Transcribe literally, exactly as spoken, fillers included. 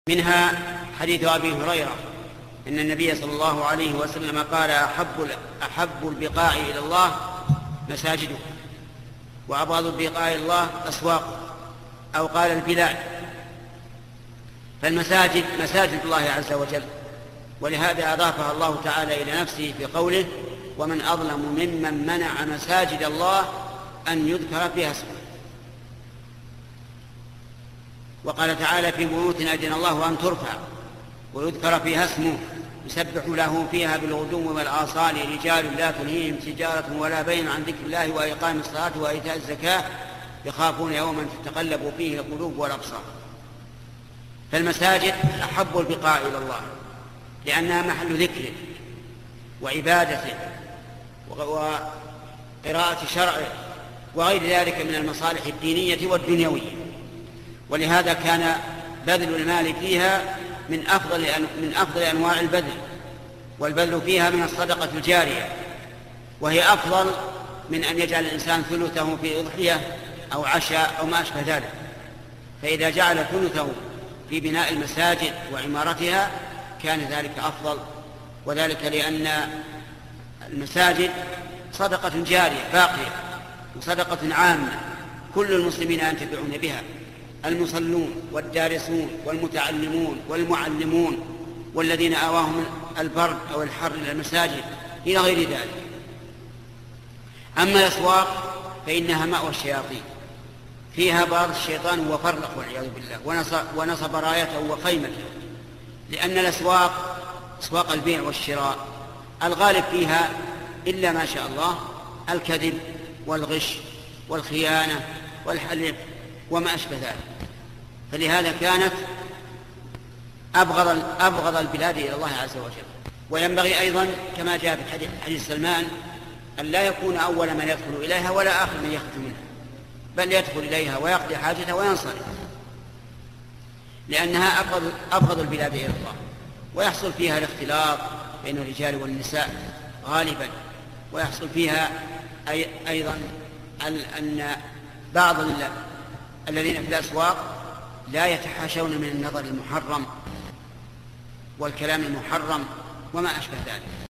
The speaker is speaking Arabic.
منها حديث أبي هريرة إن النبي صلى الله عليه وسلم قال أحب, أحب البقاع إلى الله مساجده وأبغض البقاع إلى الله أسواقه، أو قال البلاد. فالمساجد مساجد الله عز وجل، ولهذا أضافها الله تعالى إلى نفسه في قوله: ومن أظلم ممن منع مساجد الله أن يذكر فيها اسمه. وقال تعالى: في بيوت أذن الله أن ترفع ويذكر فيها اسمه يسبح له فيها بالغدو والآصال رجال لا تلهيهم تجارة ولا بيع عن ذكر الله وإقام الصلاة وإيتاء الزكاة يخافون يوما تتقلب فيه القلوب والأبصار. فالمساجد أحب البقاع إلى الله لأنها محل ذكره وعبادته وقراءة شرعه وغير ذلك من المصالح الدينية والدنيوية. ولهذا كان بذل المال فيها من أفضل من أفضل أنواع البذل، والبذل فيها من الصدقة الجارية، وهي أفضل من أن يجعل الإنسان ثلثه في أضحية أو عشاء أو ما أشبه ذلك. فإذا جعل ثلثه في بناء المساجد وعمارتها كان ذلك أفضل، وذلك لأن المساجد صدقة جارية باقية وصدقة عامة كل المسلمين ينتفعون بها، المصلون والدارسون والمتعلمون والمعلمون والذين آواهم البرد أو الحر إلى المساجد إلى غير ذلك. أما الأسواق فإنها مأوى الشياطين، فيها بعض الشيطان وفرق والعياذ بالله ونصب رايته وخيمته، لأن الأسواق أسواق البيع والشراء الغالب فيها إلا ما شاء الله الكذب والغش والخيانة والحلف وما أشبه ذلك. فلهذا كانت أبغض, أبغض البلاد إلى الله عز وجل. وينبغي أيضا كما جاء في حديث سلمان أن لا يكون أول من يدخل إليها ولا آخر من يخرج منها، بل يدخل إليها ويقضي حاجته وينصرف، لأنها أبغض, أبغض البلاد إلى الله، ويحصل فيها الاختلاط بين الرجال والنساء غالبا، ويحصل فيها أي أيضا أن بعض الذين في الأسواق لا يتحاشون من النظر المحرم والكلام المحرم وما أشبه ذلك.